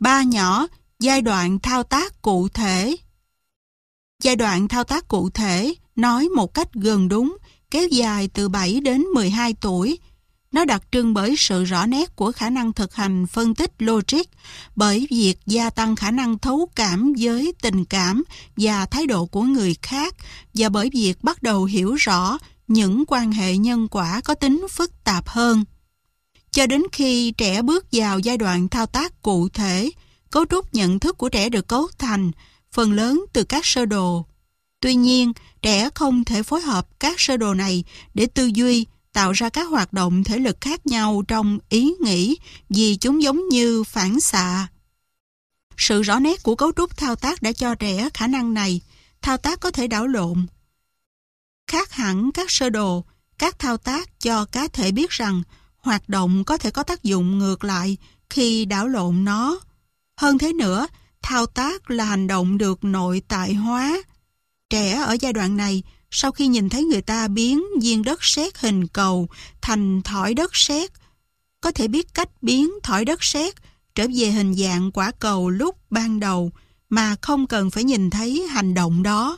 Ba nhỏ, giai đoạn thao tác cụ thể. Giai đoạn thao tác cụ thể nói một cách gần đúng, kéo dài từ 7 đến 12 tuổi. Nó đặc trưng bởi sự rõ nét của khả năng thực hành phân tích logic, bởi việc gia tăng khả năng thấu cảm với tình cảm và thái độ của người khác, và bởi việc bắt đầu hiểu rõ những quan hệ nhân quả có tính phức tạp hơn. Cho đến khi trẻ bước vào giai đoạn thao tác cụ thể, cấu trúc nhận thức của trẻ được cấu thành phần lớn từ các sơ đồ. Tuy nhiên, trẻ không thể phối hợp các sơ đồ này để tư duy, tạo ra các hoạt động thể lực khác nhau trong ý nghĩ vì chúng giống như phản xạ. Sự rõ nét của cấu trúc thao tác đã cho trẻ khả năng này. Thao tác có thể đảo lộn. Khác hẳn các sơ đồ, các thao tác cho cá thể biết rằng hoạt động có thể có tác dụng ngược lại khi đảo lộn nó. Hơn thế nữa, thao tác là hành động được nội tại hóa. Trẻ ở giai đoạn này, sau khi nhìn thấy người ta biến viên đất sét hình cầu thành thỏi đất sét, có thể biết cách biến thỏi đất sét trở về hình dạng quả cầu lúc ban đầu mà không cần phải nhìn thấy hành động đó.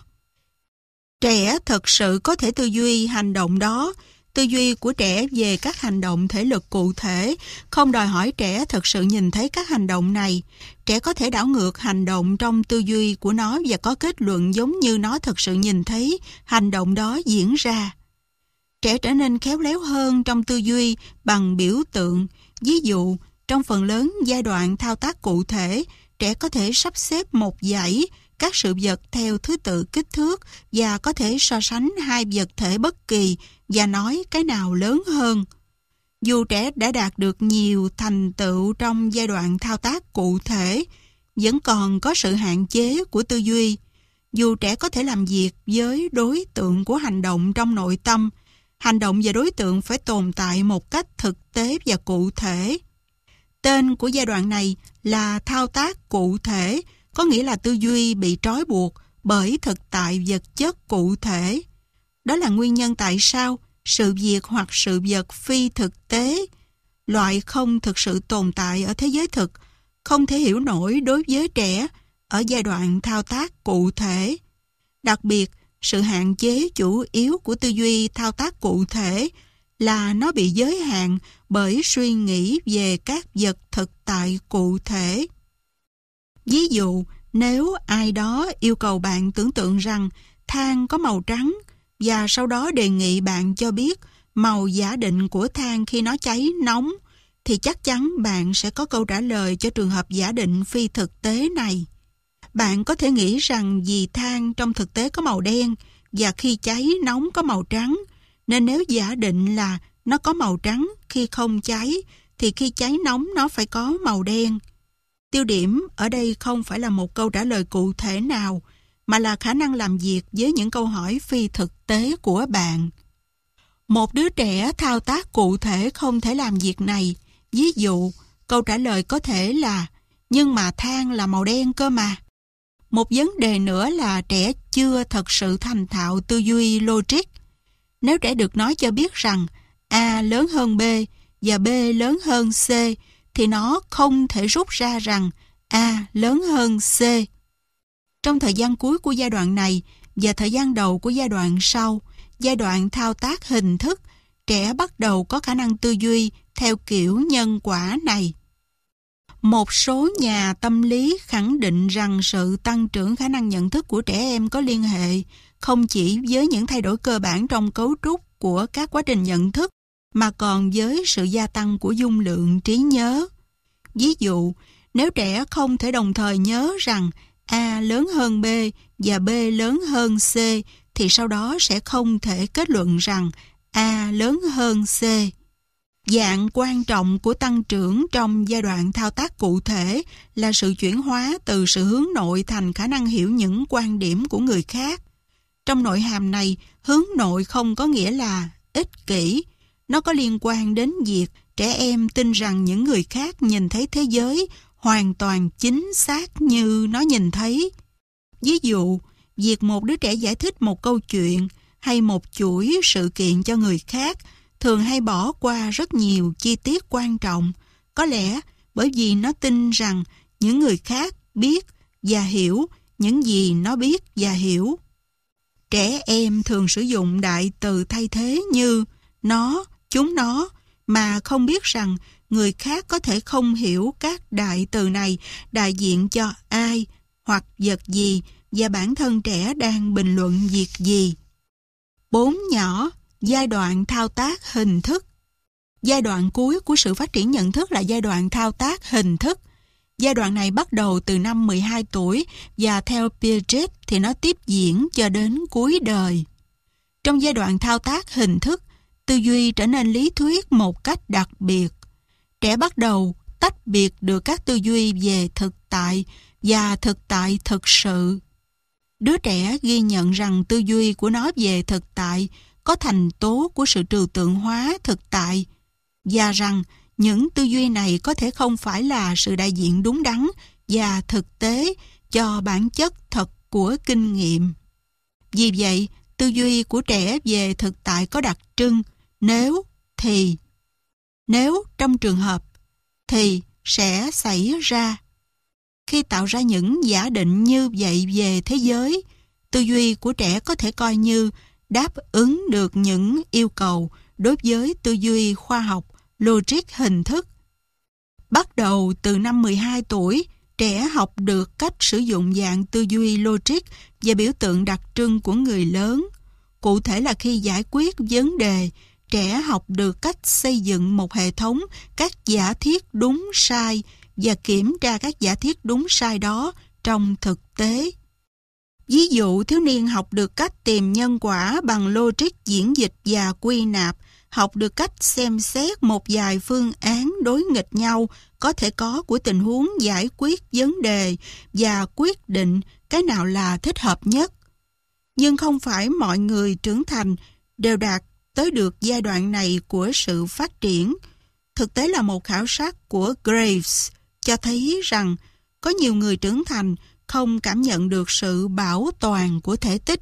Trẻ thực sự có thể tư duy hành động đó. Tư duy của trẻ về các hành động thể lực cụ thể không đòi hỏi trẻ thực sự nhìn thấy các hành động này. Trẻ có thể đảo ngược hành động trong tư duy của nó và có kết luận giống như nó thực sự nhìn thấy hành động đó diễn ra. Trẻ trở nên khéo léo hơn trong tư duy bằng biểu tượng. Ví dụ, trong phần lớn giai đoạn thao tác cụ thể, trẻ có thể sắp xếp một dãy các sự vật theo thứ tự kích thước và có thể so sánh hai vật thể bất kỳ và nói cái nào lớn hơn. Dù trẻ đã đạt được nhiều thành tựu trong giai đoạn thao tác cụ thể, vẫn còn có sự hạn chế của tư duy. Dù trẻ có thể làm việc với đối tượng của hành động trong nội tâm, hành động và đối tượng phải tồn tại một cách thực tế và cụ thể. Tên của giai đoạn này là thao tác cụ thể, có nghĩa là tư duy bị trói buộc bởi thực tại vật chất cụ thể. Đó là nguyên nhân tại sao sự việc hoặc sự vật phi thực tế, loại không thực sự tồn tại ở thế giới thực, không thể hiểu nổi đối với trẻ ở giai đoạn thao tác cụ thể. Đặc biệt, sự hạn chế chủ yếu của tư duy thao tác cụ thể là nó bị giới hạn bởi suy nghĩ về các vật thực tại cụ thể. Ví dụ, nếu ai đó yêu cầu bạn tưởng tượng rằng than có màu trắng và sau đó đề nghị bạn cho biết màu giả định của than khi nó cháy nóng, thì chắc chắn bạn sẽ có câu trả lời cho trường hợp giả định phi thực tế này. Bạn có thể nghĩ rằng vì than trong thực tế có màu đen và khi cháy nóng có màu trắng, nên nếu giả định là nó có màu trắng khi không cháy, thì khi cháy nóng nó phải có màu đen. Tiêu điểm ở đây không phải là một câu trả lời cụ thể nào, mà là khả năng làm việc với những câu hỏi phi thực tế của bạn. Một đứa trẻ thao tác cụ thể không thể làm việc này. Ví dụ, câu trả lời có thể là nhưng mà than là màu đen cơ mà. Một vấn đề nữa là trẻ chưa thật sự thành thạo tư duy logic. Nếu trẻ được nói cho biết rằng A lớn hơn B và B lớn hơn C, thì nó không thể rút ra rằng A lớn hơn C. Trong thời gian cuối của giai đoạn này và thời gian đầu của giai đoạn sau, giai đoạn thao tác hình thức, trẻ bắt đầu có khả năng tư duy theo kiểu nhân quả này. Một số nhà tâm lý khẳng định rằng sự tăng trưởng khả năng nhận thức của trẻ em có liên hệ không chỉ với những thay đổi cơ bản trong cấu trúc của các quá trình nhận thức, mà còn với sự gia tăng của dung lượng trí nhớ. Ví dụ, nếu trẻ không thể đồng thời nhớ rằng A lớn hơn B và B lớn hơn C, thì sau đó sẽ không thể kết luận rằng A lớn hơn C. Dạng quan trọng của tăng trưởng trong giai đoạn thao tác cụ thể là sự chuyển hóa từ sự hướng nội thành khả năng hiểu những quan điểm của người khác. Trong nội hàm này, hướng nội không có nghĩa là ích kỷ. Nó có liên quan đến việc trẻ em tin rằng những người khác nhìn thấy thế giới hoàn toàn chính xác như nó nhìn thấy. Ví dụ, việc một đứa trẻ giải thích một câu chuyện hay một chuỗi sự kiện cho người khác thường hay bỏ qua rất nhiều chi tiết quan trọng. Có lẽ bởi vì nó tin rằng những người khác biết và hiểu những gì nó biết và hiểu. Trẻ em thường sử dụng đại từ thay thế như nó, chúng nó, mà không biết rằng người khác có thể không hiểu các đại từ này đại diện cho ai hoặc vật gì và bản thân trẻ đang bình luận việc gì. 4 nhỏ, giai đoạn thao tác hình thức. Giai đoạn cuối của sự phát triển nhận thức là giai đoạn thao tác hình thức. Giai đoạn này bắt đầu từ năm 12 tuổi và theo Piaget thì nó tiếp diễn cho đến cuối đời. Trong giai đoạn thao tác hình thức, tư duy trở nên lý thuyết một cách đặc biệt. Trẻ bắt đầu tách biệt được các tư duy về thực tại và thực tại thực sự. Đứa trẻ ghi nhận rằng tư duy của nó về thực tại có thành tố của sự trừu tượng hóa thực tại và rằng những tư duy này có thể không phải là sự đại diện đúng đắn và thực tế cho bản chất thật của kinh nghiệm. Vì vậy, tư duy của trẻ về thực tại có đặc trưng nếu, thì. Nếu trong trường hợp thì sẽ xảy ra. Khi tạo ra những giả định như vậy về thế giới, tư duy của trẻ có thể coi như đáp ứng được những yêu cầu đối với tư duy khoa học, logic hình thức. Bắt đầu từ năm 12 tuổi, trẻ học được cách sử dụng dạng tư duy logic và biểu tượng đặc trưng của người lớn. Cụ thể là khi giải quyết vấn đề, trẻ học được cách xây dựng một hệ thống các giả thiết đúng sai và kiểm tra các giả thiết đúng sai đó trong thực tế. Ví dụ, thiếu niên học được cách tìm nhân quả bằng logic diễn dịch và quy nạp, học được cách xem xét một vài phương án đối nghịch nhau có thể có của tình huống giải quyết vấn đề và quyết định cái nào là thích hợp nhất. Nhưng không phải mọi người trưởng thành đều đạt tới được giai đoạn này của sự phát triển. Thực tế là một khảo sát của Graves cho thấy rằng có nhiều người trưởng thành không cảm nhận được sự bảo toàn của thể tích.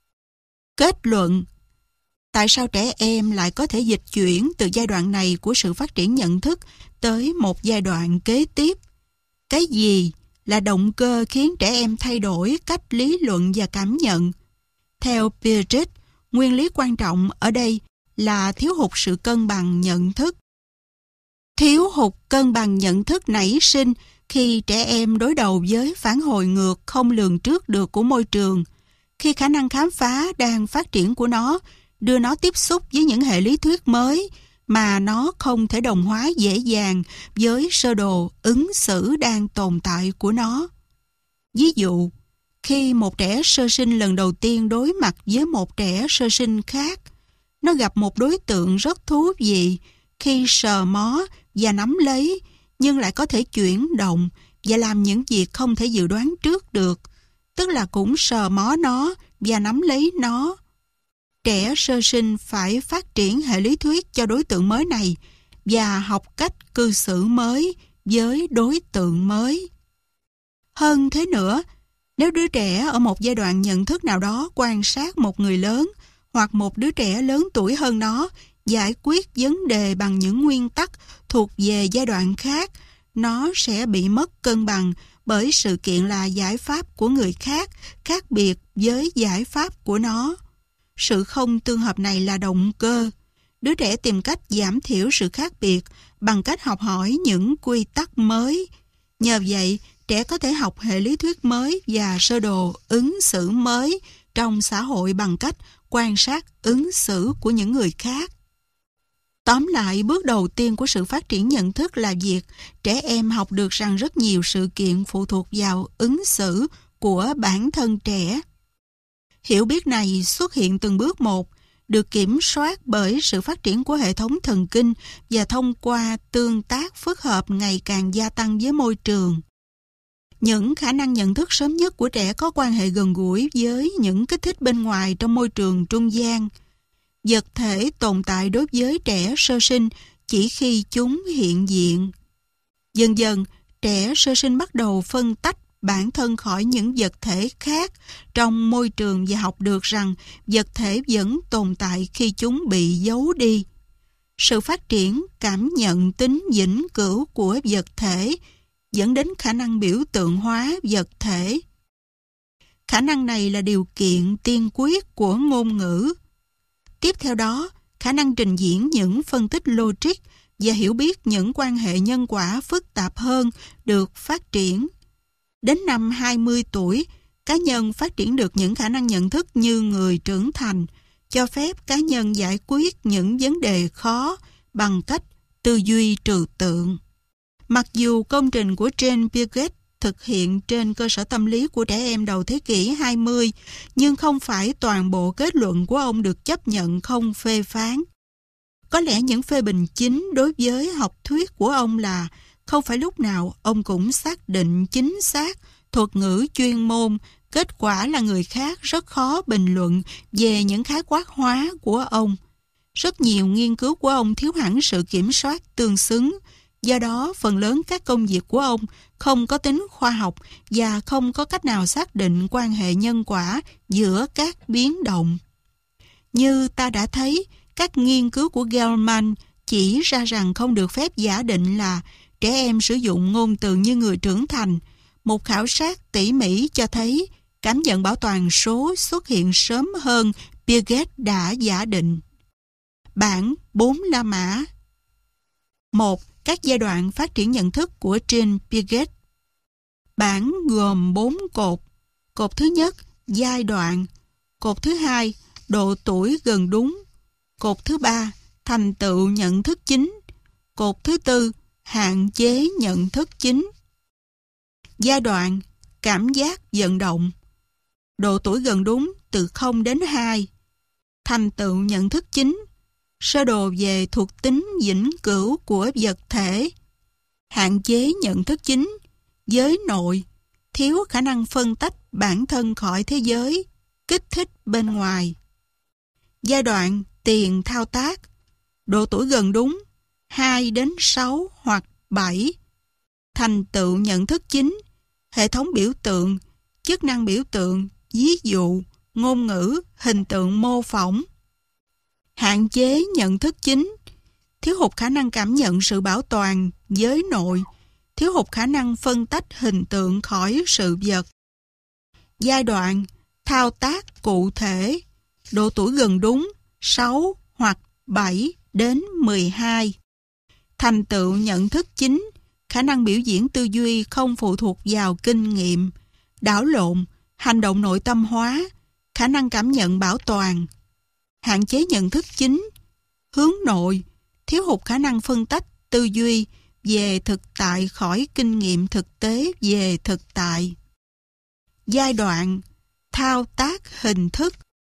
Kết luận: tại sao trẻ em lại có thể dịch chuyển từ giai đoạn này của sự phát triển nhận thức tới một giai đoạn kế tiếp? Cái gì là động cơ khiến trẻ em thay đổi cách lý luận và cảm nhận? Theo Piaget, nguyên lý quan trọng ở đây là thiếu hụt sự cân bằng nhận thức. Thiếu hụt cân bằng nhận thức nảy sinh khi trẻ em đối đầu với phản hồi ngược không lường trước được của môi trường, khi khả năng khám phá đang phát triển của nó đưa nó tiếp xúc với những hệ lý thuyết mới mà nó không thể đồng hóa dễ dàng với sơ đồ ứng xử đang tồn tại của nó. Ví dụ, khi một trẻ sơ sinh lần đầu tiên đối mặt với một trẻ sơ sinh khác, nó gặp một đối tượng rất thú vị khi sờ mó và nắm lấy, nhưng lại có thể chuyển động và làm những việc không thể dự đoán trước được, tức là cũng sờ mó nó và nắm lấy nó. Trẻ sơ sinh phải phát triển hệ lý thuyết cho đối tượng mới này và học cách cư xử mới với đối tượng mới. Hơn thế nữa, nếu đứa trẻ ở một giai đoạn nhận thức nào đó quan sát một người lớn hoặc một đứa trẻ lớn tuổi hơn nó giải quyết vấn đề bằng những nguyên tắc thuộc về giai đoạn khác, nó sẽ bị mất cân bằng bởi sự kiện là giải pháp của người khác khác biệt với giải pháp của nó. Sự không tương hợp này là động cơ. Đứa trẻ tìm cách giảm thiểu sự khác biệt bằng cách học hỏi những quy tắc mới. Nhờ vậy, trẻ có thể học hệ lý thuyết mới và sơ đồ ứng xử mới trong xã hội bằng cách quan sát ứng xử của những người khác. Tóm lại, bước đầu tiên của sự phát triển nhận thức là việc trẻ em học được rằng rất nhiều sự kiện phụ thuộc vào ứng xử của bản thân trẻ. Hiểu biết này xuất hiện từng bước một, được kiểm soát bởi sự phát triển của hệ thống thần kinh và thông qua tương tác phức hợp ngày càng gia tăng với môi trường. Những khả năng nhận thức sớm nhất của trẻ có quan hệ gần gũi với những kích thích bên ngoài trong môi trường trung gian. Vật thể tồn tại đối với trẻ sơ sinh chỉ khi chúng hiện diện. Dần dần, trẻ sơ sinh bắt đầu phân tách bản thân khỏi những vật thể khác trong môi trường và học được rằng vật thể vẫn tồn tại khi chúng bị giấu đi. Sự phát triển cảm nhận tính vĩnh cửu của vật thể dẫn đến khả năng biểu tượng hóa vật thể. Khả năng này là điều kiện tiên quyết của ngôn ngữ. Tiếp theo đó, khả năng trình diễn những phân tích logic và hiểu biết những quan hệ nhân quả phức tạp hơn được phát triển. Đến năm 20 tuổi, cá nhân phát triển được những khả năng nhận thức như người trưởng thành, cho phép cá nhân giải quyết những vấn đề khó bằng cách tư duy trừu tượng. Mặc dù công trình của Jean Piaget thực hiện trên cơ sở tâm lý của trẻ em đầu thế kỷ 20, nhưng không phải toàn bộ kết luận của ông được chấp nhận không phê phán. Có lẽ những phê bình chính đối với học thuyết của ông là không phải lúc nào ông cũng xác định chính xác thuật ngữ chuyên môn, kết quả là người khác rất khó bình luận về những khái quát hóa của ông. Rất nhiều nghiên cứu của ông thiếu hẳn sự kiểm soát tương xứng, do đó phần lớn các công việc của ông không có tính khoa học và không có cách nào xác định quan hệ nhân quả giữa các biến động. Như ta đã thấy, các nghiên cứu của Gelman chỉ ra rằng không được phép giả định là trẻ em sử dụng ngôn từ như người trưởng thành. Một khảo sát tỉ mỉ cho thấy cảm nhận bảo toàn số xuất hiện sớm hơn Piaget đã giả định. Bảng 4 La Mã. 1. Các giai đoạn phát triển nhận thức của Jean Piaget. Bảng gồm 4 cột. Cột thứ nhất, giai đoạn. Cột thứ hai, độ tuổi gần đúng. Cột thứ ba, thành tựu nhận thức chính. Cột thứ tư, hạn chế nhận thức chính. Giai đoạn, cảm giác vận động. Độ tuổi gần đúng từ 0 đến 2. Thành tựu nhận thức chính. Sơ đồ về thuộc tính vĩnh cửu của vật thể. Hạn chế nhận thức chính. Giới nội. Thiếu khả năng phân tách bản thân khỏi thế giới. Kích thích bên ngoài. Giai đoạn tiền thao tác. Độ tuổi gần đúng 2 đến 6 hoặc 7. Thành tựu nhận thức chính. Hệ thống biểu tượng, chức năng biểu tượng, ví dụ, ngôn ngữ, hình tượng mô phỏng. Hạn chế nhận thức chính. Thiếu hụt khả năng cảm nhận sự bảo toàn, giới nội. Thiếu hụt khả năng phân tách hình tượng khỏi sự vật. Giai đoạn thao tác cụ thể. Độ tuổi gần đúng 6 hoặc 7 đến 12. Thành tựu nhận thức chính. Khả năng biểu diễn tư duy không phụ thuộc vào kinh nghiệm. Đảo lộn, hành động nội tâm hóa. Khả năng cảm nhận bảo toàn. Hạn chế nhận thức chính. Hướng nội, thiếu hụt khả năng phân tách tư duy về thực tại khỏi kinh nghiệm thực tế về thực tại. Giai đoạn thao tác hình thức.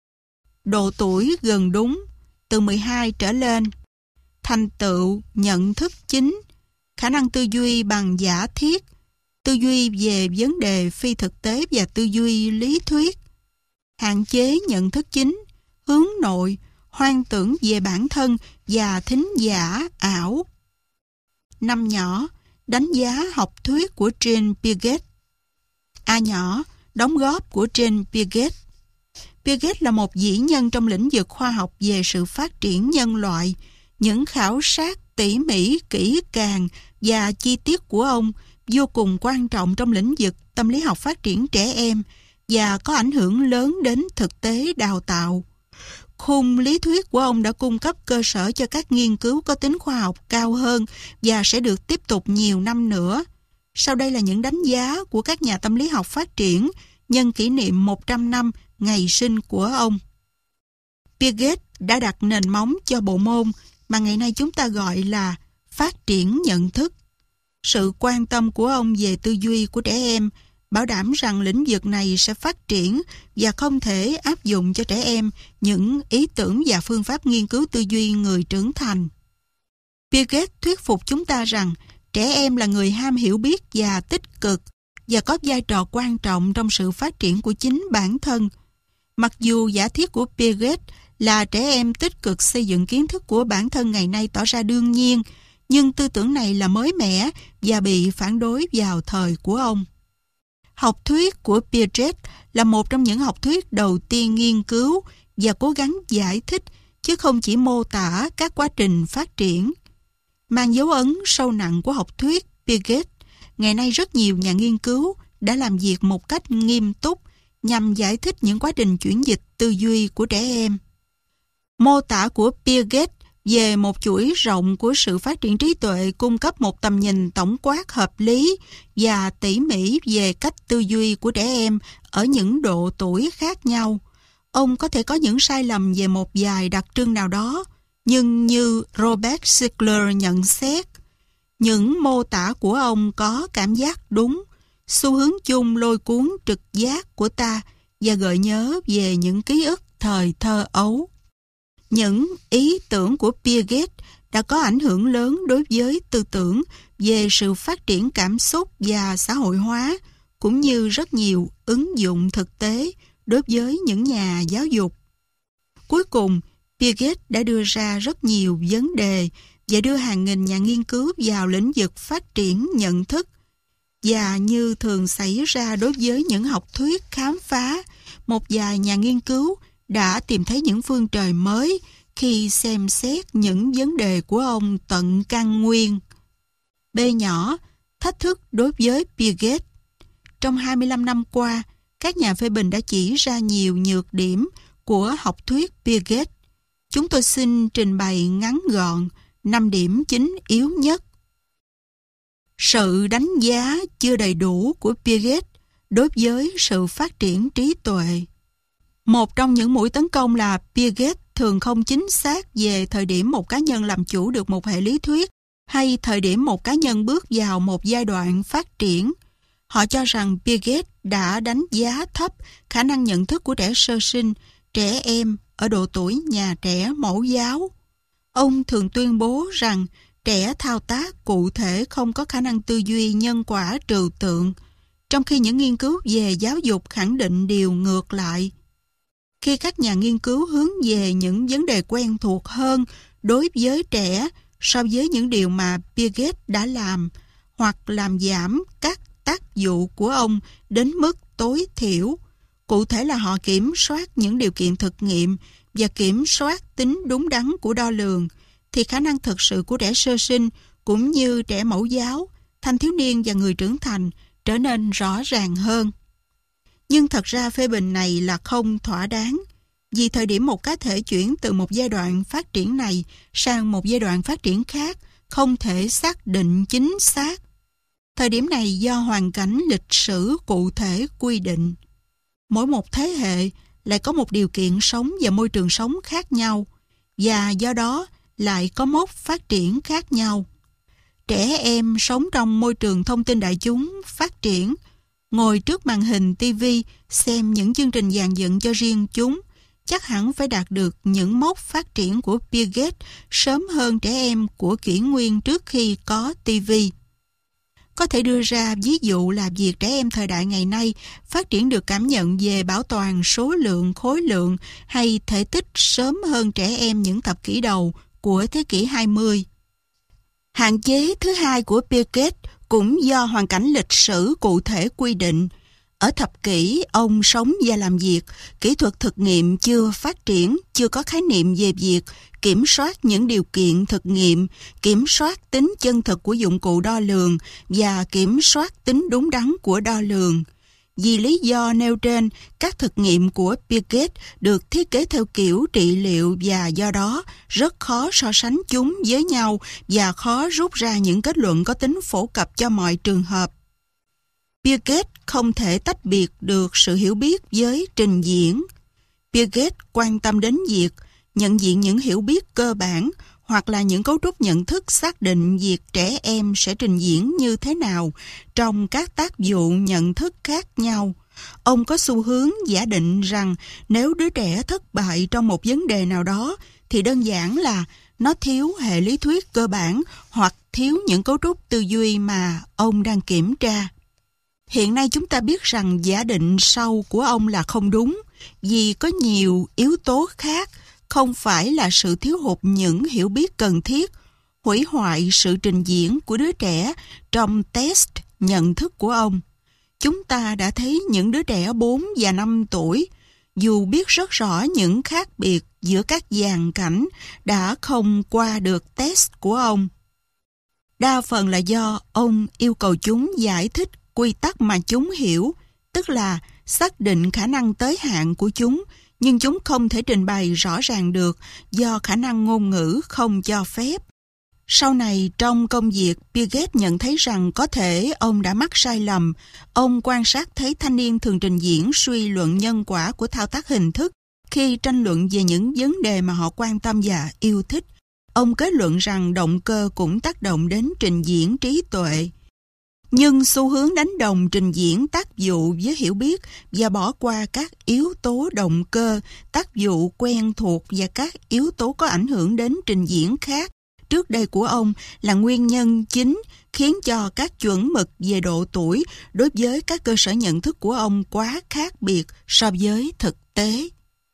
Độ tuổi gần đúng từ 12 trở lên. Thành tựu nhận thức chính. Khả năng tư duy bằng giả thiết, tư duy về vấn đề phi thực tế và tư duy lý thuyết. Hạn chế nhận thức chính. Hướng nội, hoang tưởng về bản thân và thính giả ảo. Năm nhỏ, đánh giá học thuyết của Jean Piaget. A nhỏ, đóng góp của Jean Piaget. Piaget là một vĩ nhân trong lĩnh vực khoa học về sự phát triển nhân loại. Những khảo sát tỉ mỉ, kỹ càng và chi tiết của ông vô cùng quan trọng trong lĩnh vực tâm lý học phát triển trẻ em và có ảnh hưởng lớn đến thực tế đào tạo. Khung lý thuyết của ông đã cung cấp cơ sở cho các nghiên cứu có tính khoa học cao hơn và sẽ được tiếp tục nhiều năm nữa. Sau đây là những đánh giá của các nhà tâm lý học phát triển nhân kỷ niệm 100 năm ngày sinh của ông. Piaget đã đặt nền móng cho bộ môn mà ngày nay chúng ta gọi là phát triển nhận thức. Sự quan tâm của ông về tư duy của trẻ em bảo đảm rằng lĩnh vực này sẽ phát triển và không thể áp dụng cho trẻ em những ý tưởng và phương pháp nghiên cứu tư duy người trưởng thành. Piaget thuyết phục chúng ta rằng trẻ em là người ham hiểu biết và tích cực và có vai trò quan trọng trong sự phát triển của chính bản thân. Mặc dù giả thiết của Piaget là trẻ em tích cực xây dựng kiến thức của bản thân ngày nay tỏ ra đương nhiên, nhưng tư tưởng này là mới mẻ và bị phản đối vào thời của ông. Học thuyết của Piaget là một trong những học thuyết đầu tiên nghiên cứu và cố gắng giải thích, chứ không chỉ mô tả các quá trình phát triển. Mang dấu ấn sâu nặng của học thuyết Piaget ngày nay rất nhiều nhà nghiên cứu đã làm việc một cách nghiêm túc nhằm giải thích những quá trình chuyển dịch tư duy của trẻ em. Mô tả của Piaget về một chuỗi rộng của sự phát triển trí tuệ cung cấp một tầm nhìn tổng quát hợp lý và tỉ mỉ về cách tư duy của trẻ em ở những độ tuổi khác nhau. Ông có thể có những sai lầm về một vài đặc trưng nào đó, nhưng như Robert Shiller nhận xét, những mô tả của ông có cảm giác đúng, xu hướng chung lôi cuốn trực giác của ta và gợi nhớ về những ký ức thời thơ ấu. Những ý tưởng của Piaget đã có ảnh hưởng lớn đối với tư tưởng về sự phát triển cảm xúc và xã hội hóa, cũng như rất nhiều ứng dụng thực tế đối với những nhà giáo dục. Cuối cùng, Piaget đã đưa ra rất nhiều vấn đề và đưa hàng nghìn nhà nghiên cứu vào lĩnh vực phát triển nhận thức. Và như thường xảy ra đối với những học thuyết khám phá, một vài nhà nghiên cứu đã tìm thấy những phương trời mới khi xem xét những vấn đề của ông tận căn nguyên. B nhỏ, thách thức đối với Piaget. Trong 25 năm qua, các nhà phê bình đã chỉ ra nhiều nhược điểm của học thuyết Piaget. Chúng tôi xin trình bày ngắn gọn 5 điểm chính yếu nhất. Sự đánh giá chưa đầy đủ của Piaget đối với sự phát triển trí tuệ. Một trong những mũi tấn công là Piaget thường không chính xác về thời điểm một cá nhân làm chủ được một hệ lý thuyết hay thời điểm một cá nhân bước vào một giai đoạn phát triển. Họ cho rằng Piaget đã đánh giá thấp khả năng nhận thức của trẻ sơ sinh, trẻ em ở độ tuổi nhà trẻ mẫu giáo. Ông thường tuyên bố rằng trẻ thao tác cụ thể không có khả năng tư duy nhân quả trừu tượng, trong khi những nghiên cứu về giáo dục khẳng định điều ngược lại. Khi các nhà nghiên cứu hướng về những vấn đề quen thuộc hơn đối với trẻ so với những điều mà Piaget đã làm, hoặc làm giảm các tác vụ của ông đến mức tối thiểu, cụ thể là họ kiểm soát những điều kiện thực nghiệm và kiểm soát tính đúng đắn của đo lường, thì khả năng thực sự của trẻ sơ sinh cũng như trẻ mẫu giáo, thanh thiếu niên và người trưởng thành trở nên rõ ràng hơn. Nhưng thật ra phê bình này là không thỏa đáng, vì thời điểm một cá thể chuyển từ một giai đoạn phát triển này sang một giai đoạn phát triển khác không thể xác định chính xác. Thời điểm này do hoàn cảnh lịch sử cụ thể quy định. Mỗi một thế hệ lại có một điều kiện sống và môi trường sống khác nhau, và do đó lại có mốc phát triển khác nhau. Trẻ em sống trong môi trường thông tin đại chúng phát triển, ngồi trước màn hình TV xem những chương trình dàn dựng cho riêng chúng, chắc hẳn phải đạt được những mốc phát triển của Piaget sớm hơn trẻ em của kỷ nguyên trước khi có TV. Có thể đưa ra ví dụ là việc trẻ em thời đại ngày nay phát triển được cảm nhận về bảo toàn số lượng, khối lượng hay thể tích sớm hơn trẻ em những thập kỷ đầu của thế kỷ 20. Hạn chế thứ hai của Piaget cũng do hoàn cảnh lịch sử cụ thể quy định. Ở thập kỷ ông sống và làm việc, kỹ thuật thực nghiệm chưa phát triển, chưa có khái niệm về việc kiểm soát những điều kiện thực nghiệm, kiểm soát tính chân thực của dụng cụ đo lường và kiểm soát tính đúng đắn của đo lường. Vì lý do nêu trên, các thực nghiệm của Piaget được thiết kế theo kiểu trị liệu và do đó rất khó so sánh chúng với nhau và khó rút ra những kết luận có tính phổ cập cho mọi trường hợp. Piaget không thể tách biệt được sự hiểu biết với trình diễn. Piaget quan tâm đến việc nhận diện những hiểu biết cơ bản hoặc là những cấu trúc nhận thức xác định việc trẻ em sẽ trình diễn như thế nào trong các tác vụ nhận thức khác nhau. Ông có xu hướng giả định rằng nếu đứa trẻ thất bại trong một vấn đề nào đó thì đơn giản là nó thiếu hệ lý thuyết cơ bản hoặc thiếu những cấu trúc tư duy mà ông đang kiểm tra. Hiện nay chúng ta biết rằng giả định sau của ông là không đúng vì có nhiều yếu tố khác, không phải là sự thiếu hụt những hiểu biết cần thiết, hủy hoại sự trình diễn của đứa trẻ trong test nhận thức của ông. Chúng ta đã thấy những đứa trẻ 4 và 5 tuổi, dù biết rất rõ những khác biệt giữa các dàn cảnh, đã không qua được test của ông. Đa phần là do ông yêu cầu chúng giải thích quy tắc mà chúng hiểu, tức là xác định khả năng tới hạn của chúng, nhưng chúng không thể trình bày rõ ràng được do khả năng ngôn ngữ không cho phép. Sau này trong công việc, Piaget nhận thấy rằng có thể ông đã mắc sai lầm. Ông quan sát thấy thanh niên thường trình diễn suy luận nhân quả của thao tác hình thức khi tranh luận về những vấn đề mà họ quan tâm và yêu thích. Ông kết luận rằng động cơ cũng tác động đến trình diễn trí tuệ. Nhưng xu hướng đánh đồng trình diễn tác dụ với hiểu biết và bỏ qua các yếu tố động cơ, tác dụ quen thuộc và các yếu tố có ảnh hưởng đến trình diễn khác trước đây của ông là nguyên nhân chính khiến cho các chuẩn mực về độ tuổi đối với các cơ sở nhận thức của ông quá khác biệt so với thực tế.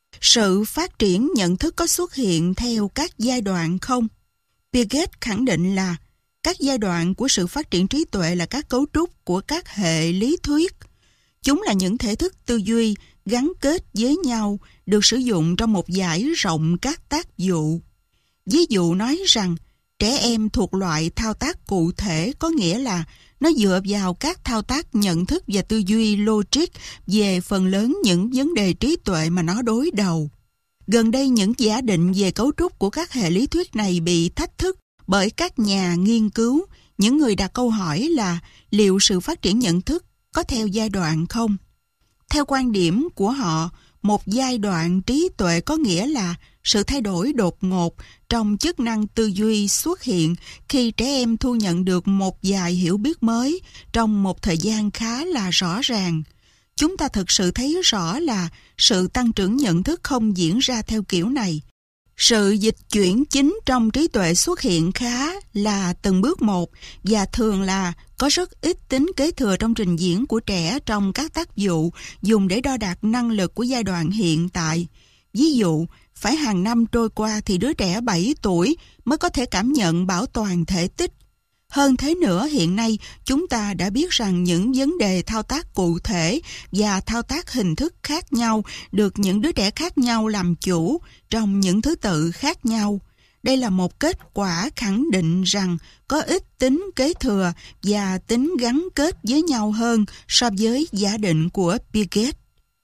Sự phát triển nhận thức có xuất hiện theo các giai đoạn không? Piaget khẳng định là các giai đoạn của sự phát triển trí tuệ là các cấu trúc của các hệ lý thuyết. Chúng là những thể thức tư duy gắn kết với nhau được sử dụng trong một dải rộng các tác dụ. Ví dụ nói rằng trẻ em thuộc loại thao tác cụ thể, có nghĩa là nó dựa vào các thao tác nhận thức và tư duy logic về phần lớn những vấn đề trí tuệ mà nó đối đầu. Gần đây những giả định về cấu trúc của các hệ lý thuyết này bị thách thức bởi các nhà nghiên cứu, những người đặt câu hỏi là liệu sự phát triển nhận thức có theo giai đoạn không? Theo quan điểm của họ, một giai đoạn trí tuệ có nghĩa là sự thay đổi đột ngột trong chức năng tư duy xuất hiện khi trẻ em thu nhận được một vài hiểu biết mới trong một thời gian khá là rõ ràng. Chúng ta thực sự thấy rõ là sự tăng trưởng nhận thức không diễn ra theo kiểu này. Sự dịch chuyển chính trong trí tuệ xuất hiện khá là từng bước một và thường là có rất ít tính kế thừa trong trình diễn của trẻ trong các tác dụ dùng để đo đạc năng lực của giai đoạn hiện tại. Ví dụ, phải hàng năm trôi qua thì đứa trẻ 7 tuổi mới có thể cảm nhận bảo toàn thể tích. Hơn thế nữa, hiện nay chúng ta đã biết rằng những vấn đề thao tác cụ thể và thao tác hình thức khác nhau được những đứa trẻ khác nhau làm chủ trong những thứ tự khác nhau. Đây là một kết quả khẳng định rằng có ít tính kế thừa và tính gắn kết với nhau hơn so với giả định của Piaget.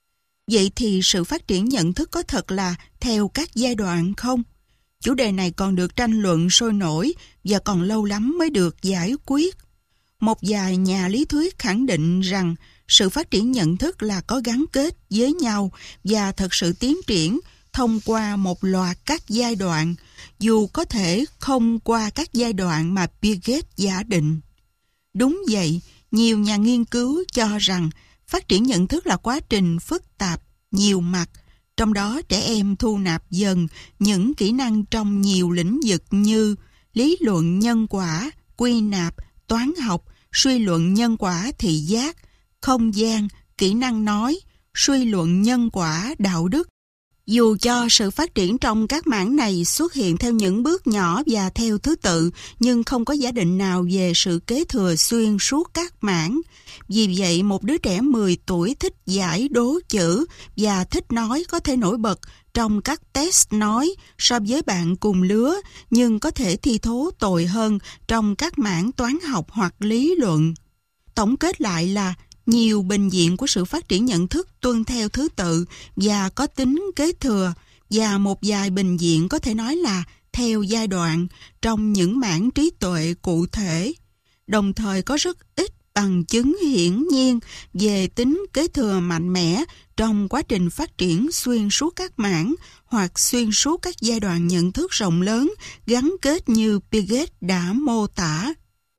Vậy thì sự phát triển nhận thức có thật là theo các giai đoạn không? Chủ đề này còn được tranh luận sôi nổi và còn lâu lắm mới được giải quyết. Một vài nhà lý thuyết khẳng định rằng sự phát triển nhận thức là có gắn kết với nhau và thật sự tiến triển thông qua một loạt các giai đoạn, dù có thể không qua các giai đoạn mà Piaget giả định. Đúng vậy, nhiều nhà nghiên cứu cho rằng phát triển nhận thức là quá trình phức tạp, nhiều mặt, trong đó trẻ em thu nạp dần những kỹ năng trong nhiều lĩnh vực như lý luận nhân quả, quy nạp, toán học, suy luận nhân quả thị giác, không gian, kỹ năng nói, suy luận nhân quả đạo đức. Dù cho sự phát triển trong các mảng này xuất hiện theo những bước nhỏ và theo thứ tự, nhưng không có giả định nào về sự kế thừa xuyên suốt các mảng. Vì vậy, một đứa trẻ 10 tuổi thích giải đố chữ và thích nói có thể nổi bật trong các test nói so với bạn cùng lứa, nhưng có thể thi thố tồi hơn trong các mảng toán học hoặc lý luận. Tổng kết lại là nhiều bình diện của sự phát triển nhận thức tuân theo thứ tự và có tính kế thừa, và một vài bình diện có thể nói là theo giai đoạn trong những mảng trí tuệ cụ thể. Đồng thời có rất ít bằng chứng hiển nhiên về tính kế thừa mạnh mẽ trong quá trình phát triển xuyên suốt các mảng hoặc xuyên suốt các giai đoạn nhận thức rộng lớn gắn kết như Piaget đã mô tả.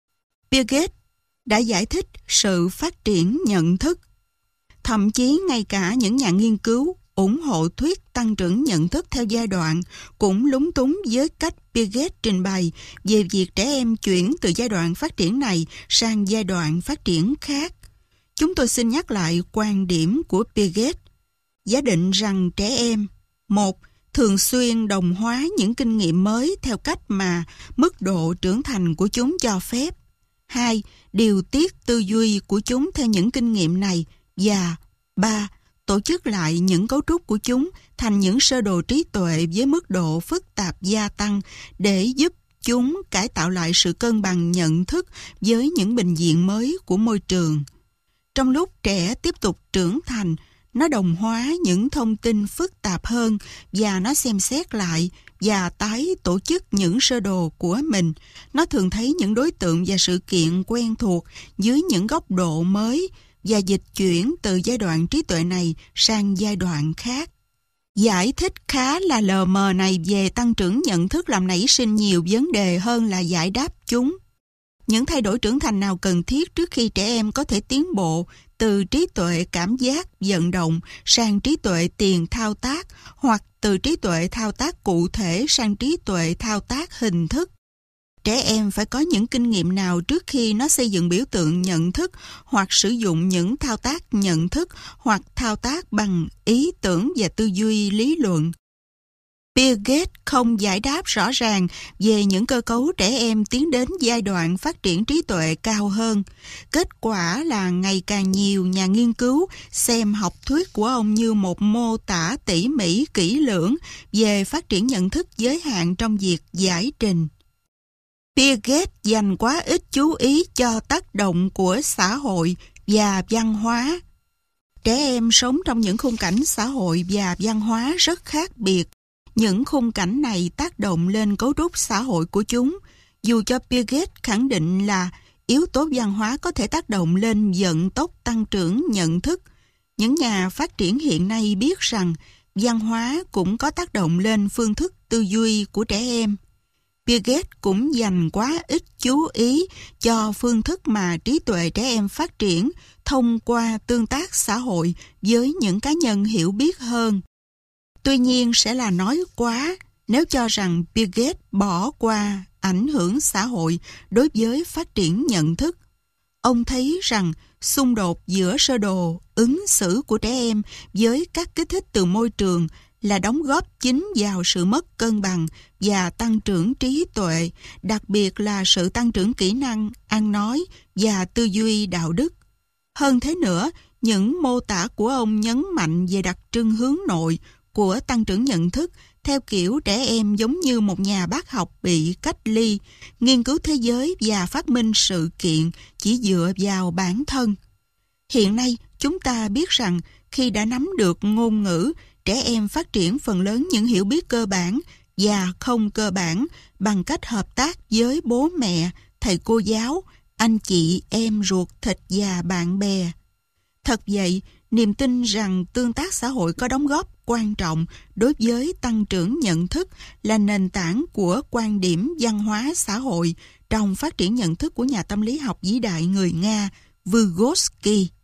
Piaget đã giải thích sự phát triển nhận thức. Thậm chí ngay cả những nhà nghiên cứu ủng hộ thuyết tăng trưởng nhận thức theo giai đoạn cũng lúng túng với cách Piaget trình bày về việc trẻ em chuyển từ giai đoạn phát triển này sang giai đoạn phát triển khác. Chúng tôi xin nhắc lại quan điểm của Piaget, giả định rằng trẻ em 1. Thường xuyên đồng hóa những kinh nghiệm mới theo cách mà mức độ trưởng thành của chúng cho phép. 2. Điều tiết tư duy của chúng theo những kinh nghiệm này. Và 3. Tổ chức lại những cấu trúc của chúng thành những sơ đồ trí tuệ với mức độ phức tạp gia tăng để giúp chúng cải tạo lại sự cân bằng nhận thức với những bình diện mới của môi trường. Trong lúc trẻ tiếp tục trưởng thành, nó đồng hóa những thông tin phức tạp hơn và nó xem xét lại và tái tổ chức những sơ đồ của mình. Nó thường thấy những đối tượng và sự kiện quen thuộc dưới những góc độ mới và dịch chuyển từ giai đoạn trí tuệ này sang giai đoạn khác. Giải thích khá là lờ mờ này về tăng trưởng nhận thức làm nảy sinh nhiều vấn đề hơn là giải đáp chúng. Những thay đổi trưởng thành nào cần thiết trước khi trẻ em có thể tiến bộ từ trí tuệ cảm giác vận động sang trí tuệ tiền thao tác, hoặc từ trí tuệ thao tác cụ thể sang trí tuệ thao tác hình thức? Trẻ em phải có những kinh nghiệm nào trước khi nó xây dựng biểu tượng nhận thức hoặc sử dụng những thao tác nhận thức hoặc thao tác bằng ý tưởng và tư duy lý luận? Piaget không giải đáp rõ ràng về những cơ cấu trẻ em tiến đến giai đoạn phát triển trí tuệ cao hơn. Kết quả là ngày càng nhiều nhà nghiên cứu xem học thuyết của ông như một mô tả tỉ mỉ kỹ lưỡng về phát triển nhận thức giới hạn trong việc giải trình. Piaget dành quá ít chú ý cho tác động của xã hội và văn hóa. Trẻ em sống trong những khung cảnh xã hội và văn hóa rất khác biệt. Những khung cảnh này tác động lên cấu trúc xã hội của chúng, dù cho Piaget khẳng định là yếu tố văn hóa có thể tác động lên vận tốc tăng trưởng nhận thức. Những nhà phát triển hiện nay biết rằng văn hóa cũng có tác động lên phương thức tư duy của trẻ em. Piaget cũng dành quá ít chú ý cho phương thức mà trí tuệ trẻ em phát triển thông qua tương tác xã hội với những cá nhân hiểu biết hơn. Tuy nhiên sẽ là nói quá nếu cho rằng Piaget bỏ qua ảnh hưởng xã hội đối với phát triển nhận thức. Ông thấy rằng xung đột giữa sơ đồ ứng xử của trẻ em với các kích thích từ môi trường là đóng góp chính vào sự mất cân bằng và tăng trưởng trí tuệ, đặc biệt là sự tăng trưởng kỹ năng, ăn nói và tư duy đạo đức. Hơn thế nữa, những mô tả của ông nhấn mạnh về đặc trưng hướng nội của tăng trưởng nhận thức theo kiểu trẻ em giống như một nhà bác học bị cách ly, nghiên cứu thế giới và phát minh sự kiện chỉ dựa vào bản thân. Hiện nay, chúng ta biết rằng khi đã nắm được ngôn ngữ, trẻ em phát triển phần lớn những hiểu biết cơ bản và không cơ bản bằng cách hợp tác với bố mẹ, thầy cô giáo, anh chị, em ruột thịt và bạn bè. Thật vậy, niềm tin rằng tương tác xã hội có đóng góp quan trọng đối với tăng trưởng nhận thức là nền tảng của quan điểm văn hóa xã hội trong phát triển nhận thức của nhà tâm lý học vĩ đại người Nga Vygotsky.